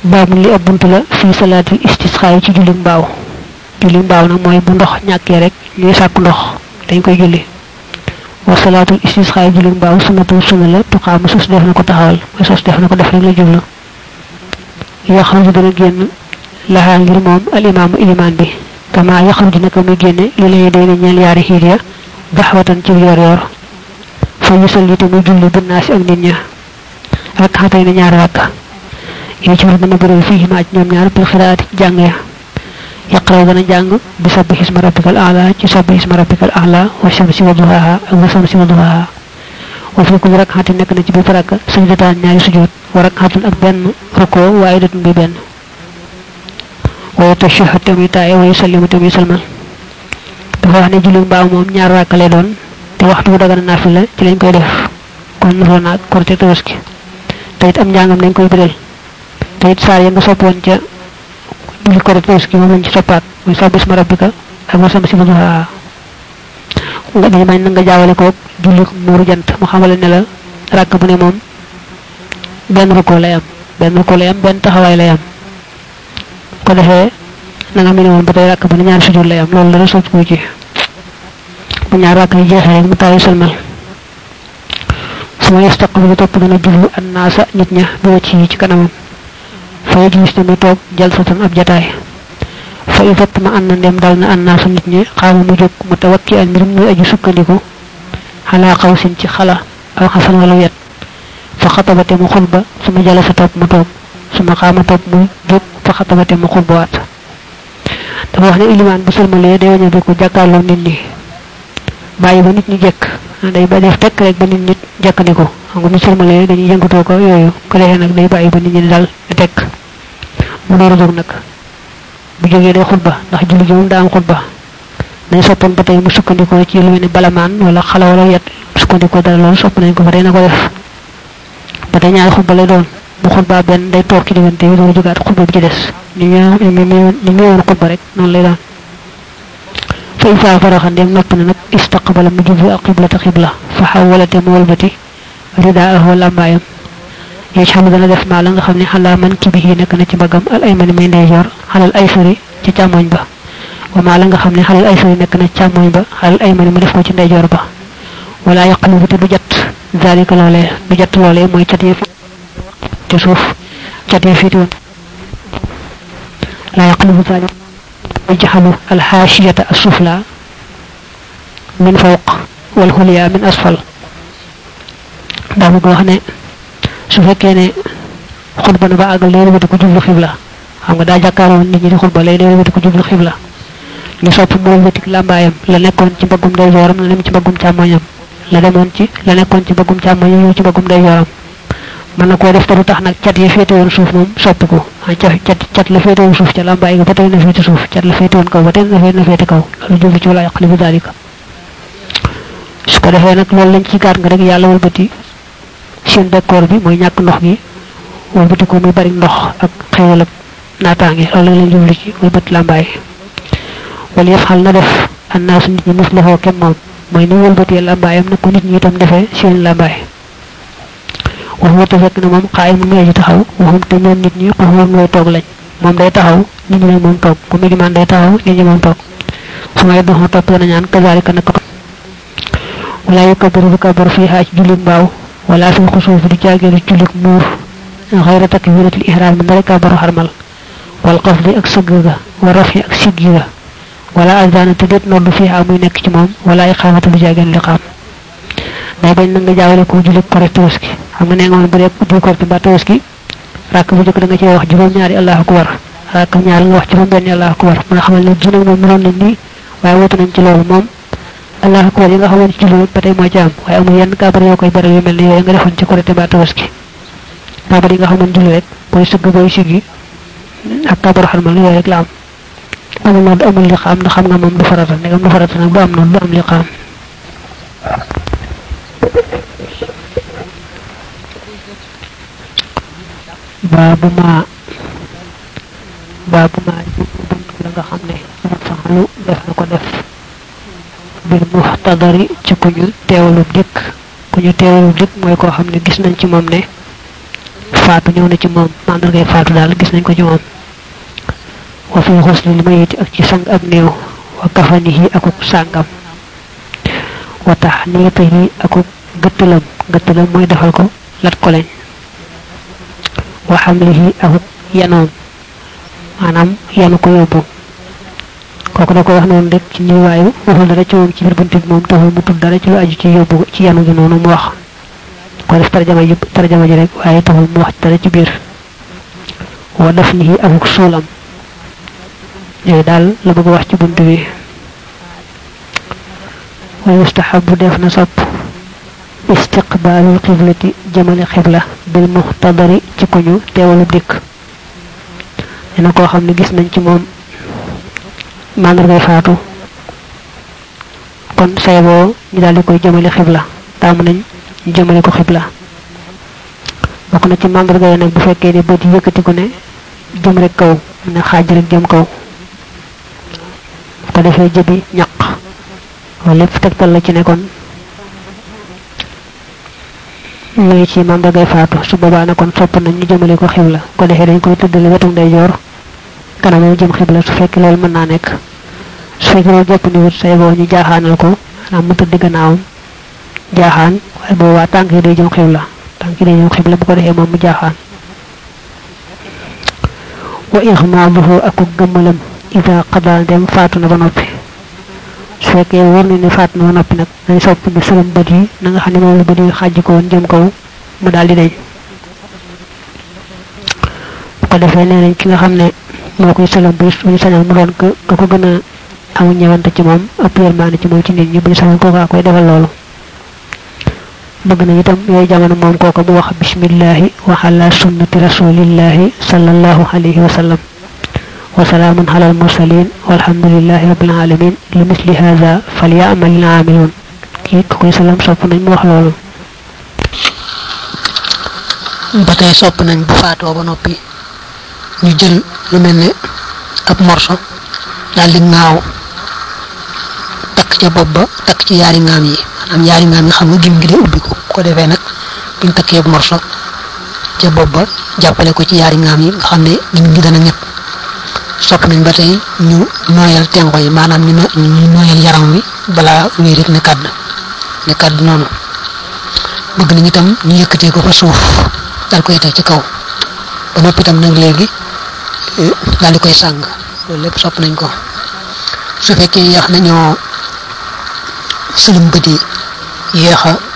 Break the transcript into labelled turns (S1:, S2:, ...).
S1: baabu li ab buntu la fi salaatul istisqa ci julli mbaaw nag mooy bu ndox ñàkkee rek ñuy sàkk ndox dañ koy julli wa salaatul istisqa julli mbaaw sunnatu sunna la tuqaamu sos def na ko taxawal mooy sos def na ko def rek la jublu yaxruju dana génn lahaa ngir moom al imaamu ilimaan bi kama yaxruju naka muy génne li lay day na ñeel yaari xiit ya daxwatan ci yor yor fa yusalli te muy julli binnaasi ak nit ña rakkaatay na ñaari rakka yi ci war dana bëral fii ma ñoom ñaar bil xiraati jàng ya yaqraw dana jàng bi sabbi isma rabbikal a'la ci sabbi isma rabbikal a'la wa shamsi wa duhaha ak wa shamsi wa duhaha wa fi kulli rak'atin nekk na ci bépp rakka sajdataan ñaari sujud wa rak'atun ak benn rukkoo waaye datun bi benn wa yatashahhadu tamit taaye wa yusallimu tamit salmal dafa wax ne julli mbaaw moom ñaar rakka lay doon te waxtu bu dagana naafila ci lañ koy def kon nuroo naag korite tabaski te it am njàngam dañ koy biral te it saar ya nga soppoon ca julli korite tabaski moom lañ ci soppaat muy sabbi isma rabbika ak wa shamsi wa duhaha nga dañu bañ na nga jaawale ko julli muuru jant mu xamale ne la rakk bu ne moom benn rukkoo lay am benn taxawaay lay am ko defee na nga mel ne woon ba tey rakk bu ne ñaari sujud lay am loolu dana sopp ko ci bu ñaar rakk yi jeexee rek mu taayu salmal su ma yastaqbilu topp dana jublu annaasa nit ña bi wacc yi ci kanamam fa yajlis na muy toog jalsatan ab jataay fa idat ma ànd ndem dal na annaasu nit ñi xaama mu jóg mu tawakki an mbirum muy aju sukkandiku xalaa xawsin ci xala aw xasan wala wet fa xatabate mu xutba su ma jalasa topp mu toog su ma xaama topp mu jóg fa xatabate mu xutbawaat dafa wax ne ilimaan bu sërmalee day waña bi ko jàkkaarloo nit ñi bàyyi ba nit ñi jekk day ba def tekk rek ba nit jekkandiku xam nga bu sërmalee dañuy yëngatoo ko yooyu ko defee nag day bàyyi ba nit ñi dal tekk mu door a jóg nag bu jógee day xutba ndax julli gi moom daa am xutba dañ soppoon ba tey mu sukkandikoo ci lu mel ne balamaan wala xala wala yet sukkandikoo dara loolu sopp nañ ko ba tey na ko def ba tey ñaari xutba lay doon bu xutba benn day toog ci diggante bi door a jógaat xutba bi ci des ni ñu woon xutba rek noonu lay doon fa isa faraxa ndem nopp na nag istaqbala mu jublu al qiblata qibla fa xawalate mu walbati ridaahu lambaayam yajxalu dana def maa la nga xam ne xalaa man ki bi nekk na ci mbagam al aymani may ndeyjoor xalal aysari ci càmmoñ ba wa maa la nga xam ne xalal aysari nekk na ci càmmoñ ba xalal aymani mu def ko ci ndeyjoor ba wala yaqalubu te du jat zalika loolee du jat loolee mooy cat yi te suuf cat yi fiiti woon la yaqalubu zalika yajxalu alxaashiyata assufla min fawq wal xuliya min asfal daa bëgg wax ne su fekkee ne xutba na ba àggal day wëti ko jublu xibla xam nga daa jàkkaaroon nit ñi di xutba lay day wëti ko jublu xibla ñu sopp mu wëti làmbaayam la nekkoon ci mbaggum ndeyjooram la dem ci mbaggum càmmoñam la demoon ci la nekkoon ci mbaggum càmmoñam ñëw ci mbaggum ndeyjooram mën na koo def te du tax nag cat yi féete woon suuf moom soppi ko cat la féete woon suuf ca làmbaay ga ba tey na féete suuf cat la féete woon kaw ba tey na féete kaw loolu jublu ci wala yaqlibu dalika su ko defee nag loolu lañ ci gaat nga rek yàlla wëlbati seen bekkoor bi mooy ñàkk ndox gi wëlbati ko muy bari ndox ak xéewal ak naataange loolu lañ jublu ci wëlbati làmbaay wala yëf xal na def annaasu nit ñi muslahoo kem moom mooy ni wëlbatee làmbaayam na ko nit ñi itam defee seen làmbaay waxuma te fekk na moom xaay mu ngi taxaw waxum te ñoom nit ñi waxuma mooy toog lañ moom day taxaw nit ñi nag moom toog ku milimaan day taxaw nit ñi moom toog su may doxoo topp dana ñaan kazalika naka wala yukabaru bi kabar fii xaa ci julli mbaaw wala fi xusuuf di jaageelu jullik muur xayra takbiratul ihram bi ndare kabaru xarmal wal qafdi ak sëgg ga wa rafi ak siggi ga wala azana te déet noddu fii xaa muy nekk ci moom wala iqaamata du jaageen liqaam day bañ na nga jaawale ko jullik korite tabaski xam nga nee nga woon bu dee bu korite mbaa tabaski rakk bu jëkk da nga cee wax juróom-ñaari allahu akbar rakk ñaar nga wax juróom-benni allahu akbar mën a xamal ne du nag moom mënoon nañ nii waaye wutu nañ ci loolu moom allahu akbar yi nga xamoon ci julli ba tey moo ci am waaye amul yenn kaabar yoo koy baral yu mel ne yooyu nga defoon ci korite mbaa tabaski kaabar yi nga xamoon julli rek booy sëgg booy siggi ak kaabaru xarmal yooyu rek la am amul noonu amul li xam ndax xam nga moom du farata ndegam du farata nag bu am noonu du am li xam baabu ma ci buntu la nga xam ne faxalu def na ko def bil muhtadari ci ku ñu teewalub dikk mooy koo xam ne gis nañ ci moom ne faatu ñëw na ci moom mandargay faatu daal gis nañ ko ci moom wa fi xusli mayit ak ci sang ab néew wa kafanihi akuk sàngam wa tahniyatihi akuk gëttalam mooy defal ko lat ko lañ wa hamlihi akuk yanoom maanaam yanu ko yóbbu kooku da ko wax noonu rek ci ñëwaayu waxul dara ci moom ci biir buntu bi moom taxul mu tudd dara ci lu aju ci yóbbu ci yanu gi noonu mu wax ko def tarjama ji rek waaye taxul mu wax dara ci biir wa dafnihi akuk suulam yooyu daal la bëgg wax ci buntu bi wa yustahabu def na sopp istiqbalul qiblati jamali qibla bil muhtadari ci ko ñu teewalu dikk dina koo xam ne gis nañ ci moom mandargay faatu kon sayboo ñu daal di koy jëmale xibla taamu nañ ñu jëmale ko xibla bokk na ci mandargay nag bu fekkee ne bët yëkkati ko ne jëm rek kaw ne xaaj rek jëm kaw ko defee jëbi ñaq loolu lépp tegtal la ci ne kon muy ci mandargay faatu su boobaa na kon sopp nañ ñu jëmale ko xibla ko defee dañ koy tëddale wetu ndeyjoor kanamam jëm xibla su fekkee loolu mën naa nekk su fekkee loolu jàpp ni wut say boo ñu jaaxaanal ko maanaam mu tëdd gannaawam jaaxaan waaye boobaa tànk yi day jëm xibla bu ko defee moom mu jaaxaan wa ixmaaduhu aku gëmmalam ida qada dem faatu na ba noppi su fekkee wóor na ne faatu na ba noppi nag dañ sopp ñu sëlam bët yi na nga xam ne moom la bët yi xàjj ko woon jëm kaw mu daal di deñ bu ko defee nee nañ ki nga xam ne moo koy sëlam bu ñu sañal mu doon ka ko gën a amu ñëwante ci moom ëpp yërmaane ci moom ci nit ñi bu ñu sañal kookaa koy defal loolu bëgg na itam yooyu jamono moom kooka mu wax bismillahi wa ala sunnati rasulillahi sallallahu alayhi wa sallam wa salaamun ala al mursalin walhamdulillahi rabbil alamin li misli hadha falyamal al amilun kii ku koy salam sopp nañ mu wax loolu ba tey sopp nañ bu faatoo ba noppi ñu jël lu mel ne ab morso daal di ngaaw takk ca bopp ba takk ci yaari ngaam yi maanaam yaari ngaam yi xam nga gim gi day ubbi ko defee nag buñ takkee ab morso ca bopp ba jàppale ko ci yaari ngaam yi nga xam ne gim gi dana ñett sopp nañ ba tey ñu nooyal tengo yi maanaam ñu nooyal yaram wi balaa wéy rek ne kàdd noonu bëgg nañ itam ñu yëkkatee ko fa suuf daal koy teg ci kaw ba noppi itam nag léegi daal di koy sàng loolu lépp sopp nañ ko su fekkee yax nañoo sëlum bët yi yéex a